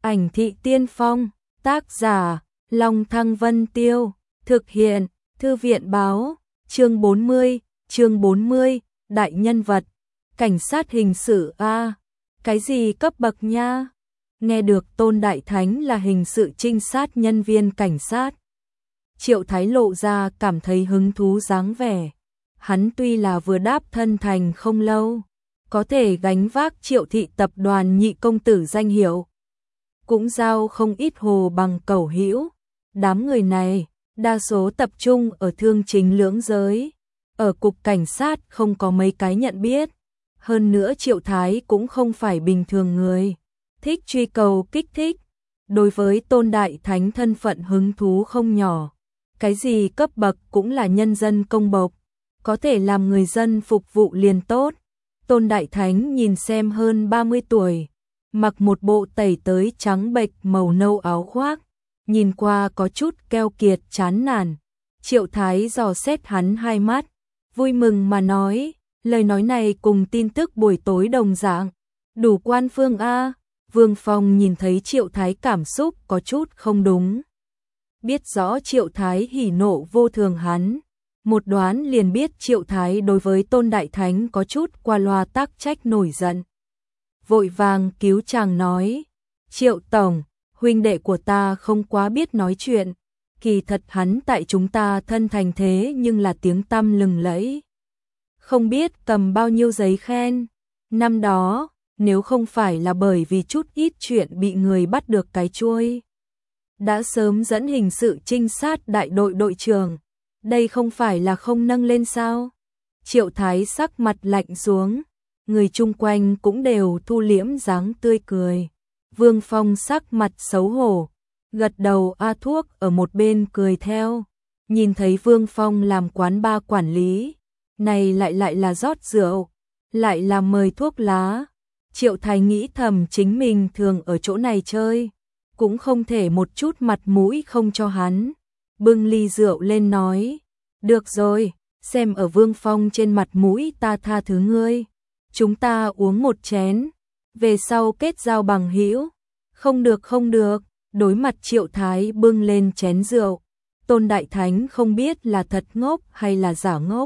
Ảnh thị tiên phong, tác giả, Long Thăng Vân Tiêu, thực hiện, Thư viện báo, chương 40, đại nhân vật, cảnh sát hình sự a, cái gì cấp bậc nha? Nghe được Tôn Đại Thánh là hình sự trinh sát nhân viên cảnh sát. Triệu Thái lộ ra cảm thấy hứng thú dáng vẻ. Hắn tuy là vừa đáp thân thành không lâu, có thể gánh vác Triệu thị tập đoàn nhị công tử danh hiệu. Cũng giao không ít hồ bằng cẩu hữu. Đám người này, đa số tập trung ở thương chính lưỡng giới. Ở cục cảnh sát không có mấy cái nhận biết. Hơn nữa Triệu Thái cũng không phải bình thường người. Thích truy cầu kích thích. Đối với Tôn Đại Thánh thân phận hứng thú không nhỏ. Cái gì cấp bậc cũng là nhân dân công bộc. Có thể làm người dân phục vụ liền tốt. Tôn Đại Thánh nhìn xem hơn 30 tuổi. Mặc một bộ tẩy tới trắng bệch màu nâu áo khoác. Nhìn qua có chút keo kiệt chán nản. Triệu Thái dò xét hắn hai mắt. Vui mừng mà nói. Lời nói này cùng tin tức buổi tối đồng dạng. Đủ quan phương a. Vương Phong nhìn thấy Triệu Thái cảm xúc có chút không đúng. Biết rõ Triệu Thái hỉ nộ vô thường hắn. Một đoán liền biết Triệu Thái đối với Tôn Đại Thánh có chút qua loa tác trách nổi giận. Vội vàng cứu chàng nói. Triệu Tổng, huynh đệ của ta không quá biết nói chuyện. Kỳ thật hắn tại chúng ta thân thành thế nhưng là tiếng tăm lừng lẫy. Không biết cầm bao nhiêu giấy khen. Năm đó, nếu không phải là bởi vì chút ít chuyện bị người bắt được cái chuôi. Đã sớm dẫn hình sự trinh sát đại đội đội trưởng. Đây không phải là không nâng lên sao? Triệu Thái sắc mặt lạnh xuống. Người chung quanh cũng đều thu liễm dáng tươi cười. Vương Phong sắc mặt xấu hổ. Gật đầu a thuốc ở một bên cười theo. Nhìn thấy Vương Phong làm quán bar quản lý. Này lại là rót rượu. Lại là mời thuốc lá. Triệu Thái nghĩ thầm chính mình thường ở chỗ này chơi. Cũng không thể một chút mặt mũi không cho hắn. Bưng ly rượu lên nói. Được rồi, xem ở Vương Phong trên mặt mũi ta tha thứ ngươi. Chúng ta uống một chén. Về sau kết giao bằng hữu. Không được. Đối mặt Triệu Thái bưng lên chén rượu. Tôn Đại Thánh không biết là thật ngốc hay là giả ngốc.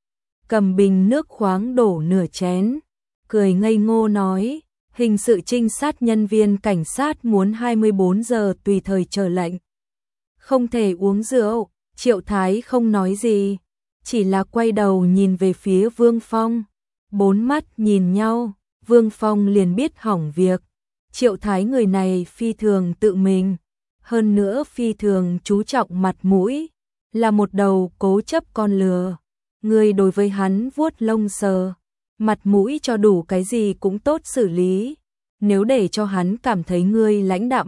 Cầm bình nước khoáng đổ nửa chén. Cười ngây ngô nói. Hình sự trinh sát nhân viên cảnh sát muốn 24 giờ tùy thời chờ lệnh. Không thể uống rượu. Triệu Thái không nói gì. Chỉ là quay đầu nhìn về phía Vương Phong. Bốn mắt nhìn nhau. Vương Phong liền biết hỏng việc. Triệu Thái người này phi thường tự mình. Hơn nữa phi thường chú trọng mặt mũi. Là một đầu cố chấp con lừa. Người đối với hắn vuốt lông sờ. Mặt mũi cho đủ cái gì cũng tốt xử lý. Nếu để cho hắn cảm thấy ngươi lãnh đạm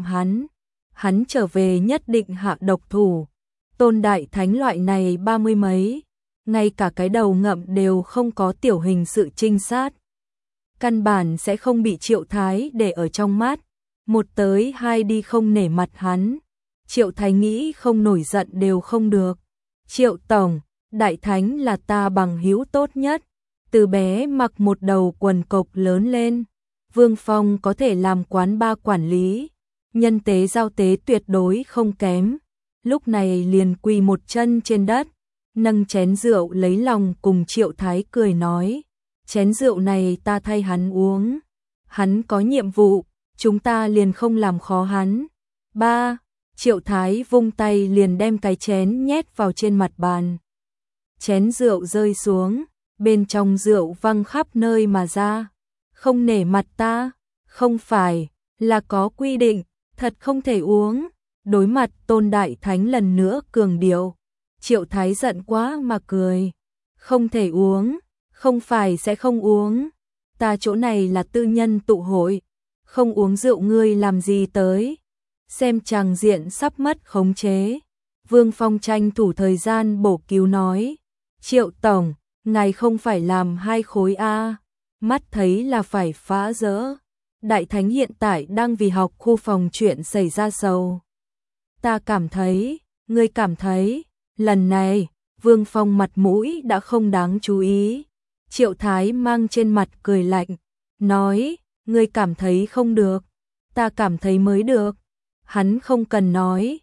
hắn trở về nhất định hạ độc thủ. Tôn Đại Thánh loại này 30 mấy. Ngay cả cái đầu ngậm đều không có tiểu hình sự trinh sát. Căn bản sẽ không bị Triệu Thái để ở trong mắt. Một tới hai đi không nể mặt hắn. Triệu Thái nghĩ không nổi giận đều không được. Triệu Tổng, Đại Thánh là ta bằng hữu tốt nhất. Từ bé mặc một đầu quần cộc lớn lên. Vương Phong có thể làm quán bar quản lý. Nhân tế giao tế tuyệt đối không kém. Lúc này liền quỳ một chân trên đất. Nâng chén rượu lấy lòng cùng Triệu Thái cười nói. Chén rượu này ta thay hắn uống. Hắn có nhiệm vụ, chúng ta liền không làm khó hắn. Ba, Triệu Thái vung tay liền đem cái chén nhét vào trên mặt bàn. Chén rượu rơi xuống, bên trong rượu văng khắp nơi mà ra. Không nể mặt ta, không phải, là có quy định, thật không thể uống. Đối mặt Tôn Đại Thánh lần nữa cường điệu. Triệu Thái giận quá mà cười. Không thể uống, không phải sẽ không uống. Ta chỗ này là tư nhân tụ hội. Không uống rượu ngươi làm gì tới. Xem chàng diện sắp mất khống chế. Vương Phong tranh thủ thời gian bổ cứu nói. Triệu Tổng, ngài không phải làm 2 khối A. Mắt thấy là phải phá rỡ. Đại Thánh hiện tại đang vì học khu phòng chuyện xảy ra sầu. Ta cảm thấy, ngươi cảm thấy, lần này, Vương Phong mặt mũi đã không đáng chú ý. Triệu Thái mang trên mặt cười lạnh, nói, ngươi cảm thấy không được. ta cảm thấy mới được. Hắn không cần nói,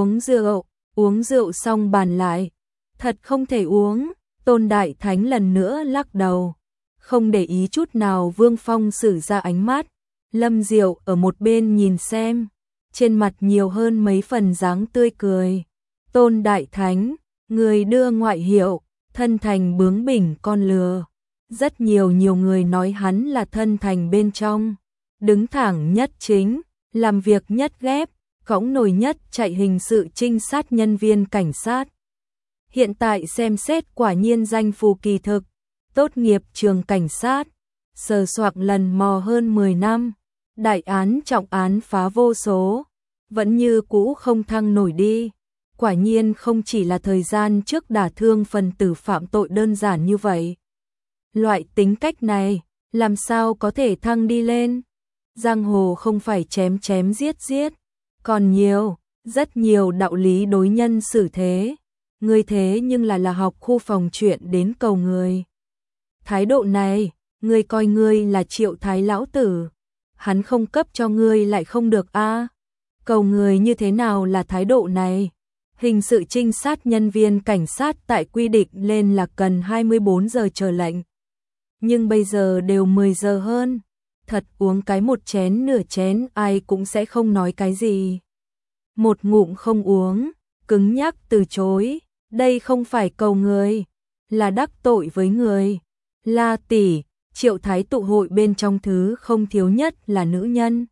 uống rượu xong bàn lại. Thật không thể uống, Tôn Đại Thánh lần nữa lắc đầu. Không để ý chút nào Vương Phong sử ra ánh mắt. Lâm Diệu ở một bên nhìn xem, trên mặt nhiều hơn mấy phần dáng tươi cười. Tôn Đại Thánh, người đưa ngoại hiệu, thân thành bướng bỉnh con lừa. Rất nhiều người nói hắn là thân thành bên trong, đứng thẳng nhất chính, làm việc nhất ghép, cõng nổi nhất chạy hình sự trinh sát nhân viên cảnh sát. Hiện tại xem xét quả nhiên danh phù kỳ thực, tốt nghiệp trường cảnh sát, sờ soạng lần mò hơn 10 năm, đại án trọng án phá vô số, vẫn như cũ không thăng nổi đi. Quả nhiên không chỉ là thời gian trước đả thương phần tử phạm tội đơn giản như vậy. Loại tính cách này, làm sao có thể thăng đi lên? Giang hồ không phải chém chém giết giết, còn nhiều, rất nhiều đạo lý đối nhân xử thế. Ngươi thế nhưng là học khu phòng chuyện đến cầu người. Thái độ này, ngươi coi ngươi là Triệu Thái lão tử, hắn không cấp cho ngươi lại không được a. Cầu người như thế nào là thái độ này? Hình sự trinh sát nhân viên cảnh sát tại quy định lên là cần 24 giờ chờ lệnh. Nhưng bây giờ đều 10 giờ hơn. Thật uống cái một chén nửa chén ai cũng sẽ không nói cái gì. Một ngụm không uống, cứng nhắc từ chối. Đây không phải cầu người, là đắc tội với người. La tỷ, Triệu Thái tụ hội bên trong thứ không thiếu nhất là nữ nhân.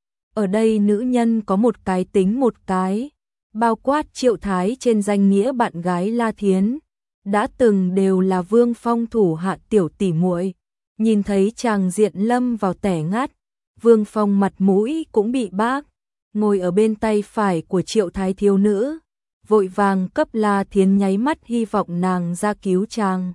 Ở đây nữ nhân có một cái tính một cái, bao quát Triệu Thái trên danh nghĩa bạn gái La Thiến, đã từng đều là Vương Phong thủ hạ tiểu tỷ muội. Nhìn thấy chàng diện lâm vào tẻ ngắt, Vương Phong mặt mũi cũng bị bác, ngồi ở bên tay phải của Triệu Thái thiếu nữ, vội vàng cấp La Thiến nháy mắt hy vọng nàng ra cứu chàng.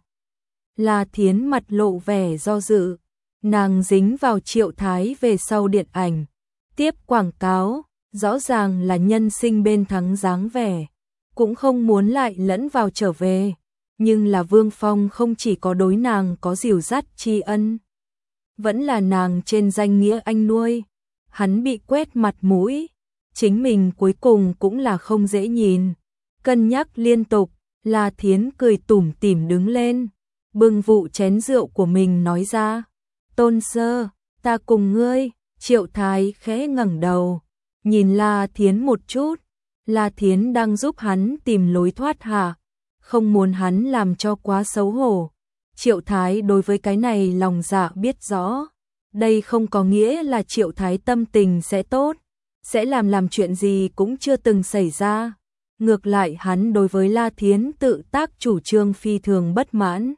La Thiến mặt lộ vẻ do dự, nàng dính vào Triệu Thái về sau điện ảnh, tiếp quảng cáo, rõ ràng là nhân sinh bên thắng dáng vẻ, cũng không muốn lại lẫn vào trở về. Nhưng là Vương Phong không chỉ có đối nàng có dìu dắt tri ân, vẫn là nàng trên danh nghĩa anh nuôi. Hắn bị quét mặt mũi, chính mình cuối cùng cũng là không dễ nhìn. Cân nhắc liên tục, La Thiến cười tủm tỉm đứng lên, bưng vụ chén rượu của mình nói ra. Tôn sơ, ta cùng ngươi. Triệu Thái khẽ ngẩng đầu, nhìn La Thiến một chút. La Thiến đang giúp hắn tìm lối thoát hả? Không muốn hắn làm cho quá xấu hổ. Triệu Thái đối với cái này lòng dạ biết rõ. Đây không có nghĩa là Triệu Thái tâm tình sẽ tốt, sẽ làm chuyện gì cũng chưa từng xảy ra. Ngược lại hắn đối với La Thiến tự tác chủ trương phi thường bất mãn.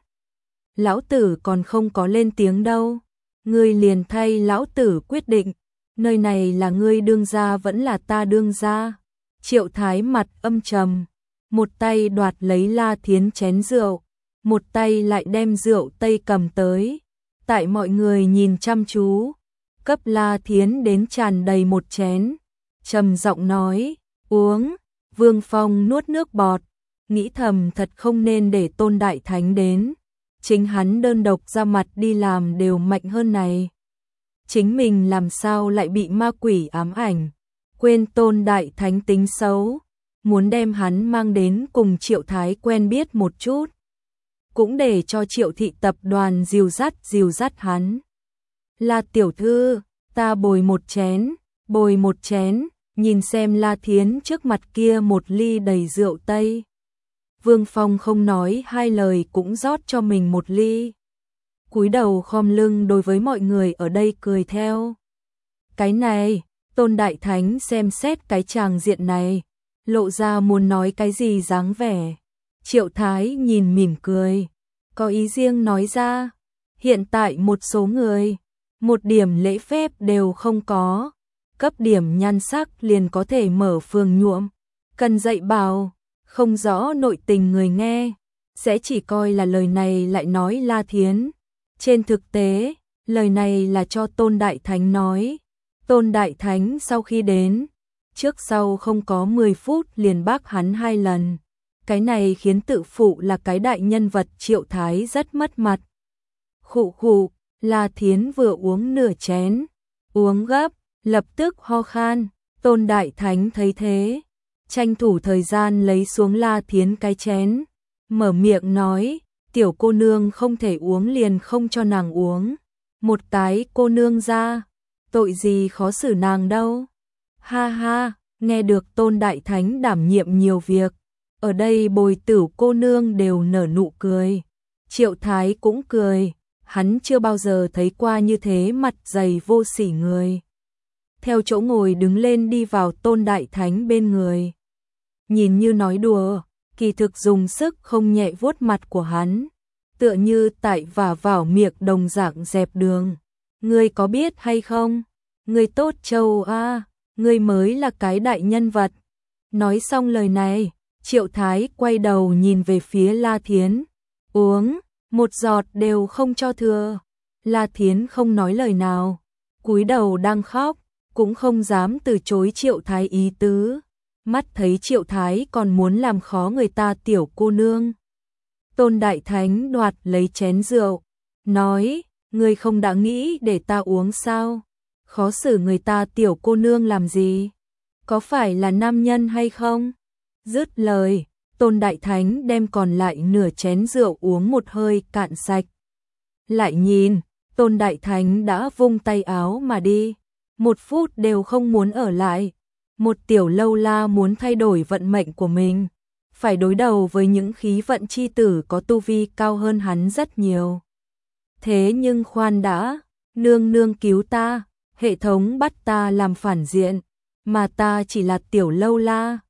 Lão tử còn không có lên tiếng đâu. Ngươi liền thay lão tử quyết định, nơi này là ngươi đương gia vẫn là ta đương gia. Triệu Thái mặt âm trầm, một tay đoạt lấy La Thiến chén rượu, một tay lại đem rượu tây cầm tới. Tại mọi người nhìn chăm chú, cấp La Thiến đến tràn đầy một chén, trầm giọng nói, uống. Vương Phong nuốt nước bọt, nghĩ thầm thật không nên để Tôn Đại Thánh đến. Chính hắn đơn độc ra mặt đi làm đều mạnh hơn này. Chính mình làm sao lại bị ma quỷ ám ảnh, quên Tôn Đại Thánh tính xấu, muốn đem hắn mang đến cùng Triệu Thái quen biết một chút. Cũng để cho Triệu thị tập đoàn dìu dắt hắn. La tiểu thư, ta bồi một chén, nhìn xem La Thiến trước mặt kia một ly đầy rượu tây. Vương Phong không nói hai lời cũng rót cho mình một ly. Cúi đầu khom lưng đối với mọi người ở đây cười theo. Cái này, Tôn Đại Thánh xem xét cái tràng diện này, lộ ra muốn nói cái gì dáng vẻ. Triệu Thái nhìn mỉm cười, có ý riêng nói ra. Hiện tại một số người, một điểm lễ phép đều không có, cấp điểm nhan sắc liền có thể mở phường nhuộm. Cần dạy bảo, không rõ nội tình người nghe, sẽ chỉ coi là lời này lại nói La Thiến. Trên thực tế, lời này là cho Tôn Đại Thánh nói. Tôn Đại Thánh sau khi đến, trước sau không có 10 phút liền bác hắn 2 lần. Cái này khiến tự phụ là cái đại nhân vật Triệu Thái rất mất mặt. Khụ khụ, La Thiến vừa uống nửa chén, uống gấp, lập tức ho khan. Tôn Đại Thánh thấy thế, tranh thủ thời gian lấy xuống La Thiến cái chén, mở miệng nói, tiểu cô nương không thể uống liền không cho nàng uống. Một cái cô nương ra, tội gì khó xử nàng đâu. Ha ha, nghe được Tôn Đại Thánh đảm nhiệm nhiều việc, ở đây Bồi Tử cô nương đều nở nụ cười. Triệu Thái cũng cười, hắn chưa bao giờ thấy qua như thế mặt dày vô sỉ người. Theo chỗ ngồi đứng lên đi vào Tôn Đại Thánh bên người. Nhìn như nói đùa, kỳ thực dùng sức không nhẹ vuốt mặt của hắn, tựa như tại vả vào miệng đồng dạng dẹp đường. Ngươi có biết hay không? Ngươi tốt trâu a, ngươi mới là cái đại nhân vật. Nói xong lời này, Triệu Thái quay đầu nhìn về phía La Thiến. Uống, một giọt đều không cho thừa. La Thiến không nói lời nào, cúi đầu đang khóc, cũng không dám từ chối Triệu Thái ý tứ. Mắt thấy Triệu Thái còn muốn làm khó người ta tiểu cô nương. Tôn Đại Thánh đoạt lấy chén rượu, nói, ngươi không đã nghĩ để ta uống sao? Khó xử người ta tiểu cô nương làm gì? Có phải là nam nhân hay không? Dứt lời, Tôn Đại Thánh đem còn lại nửa chén rượu uống một hơi cạn sạch. Lại nhìn, Tôn Đại Thánh đã vung tay áo mà đi, 1 phút đều không muốn ở lại. Một tiểu lâu la muốn thay đổi vận mệnh của mình, phải đối đầu với những khí vận chi tử có tu vi cao hơn hắn rất nhiều. Thế nhưng khoan đã, nương nương cứu ta, hệ thống bắt ta làm phản diện, mà ta chỉ là tiểu lâu la.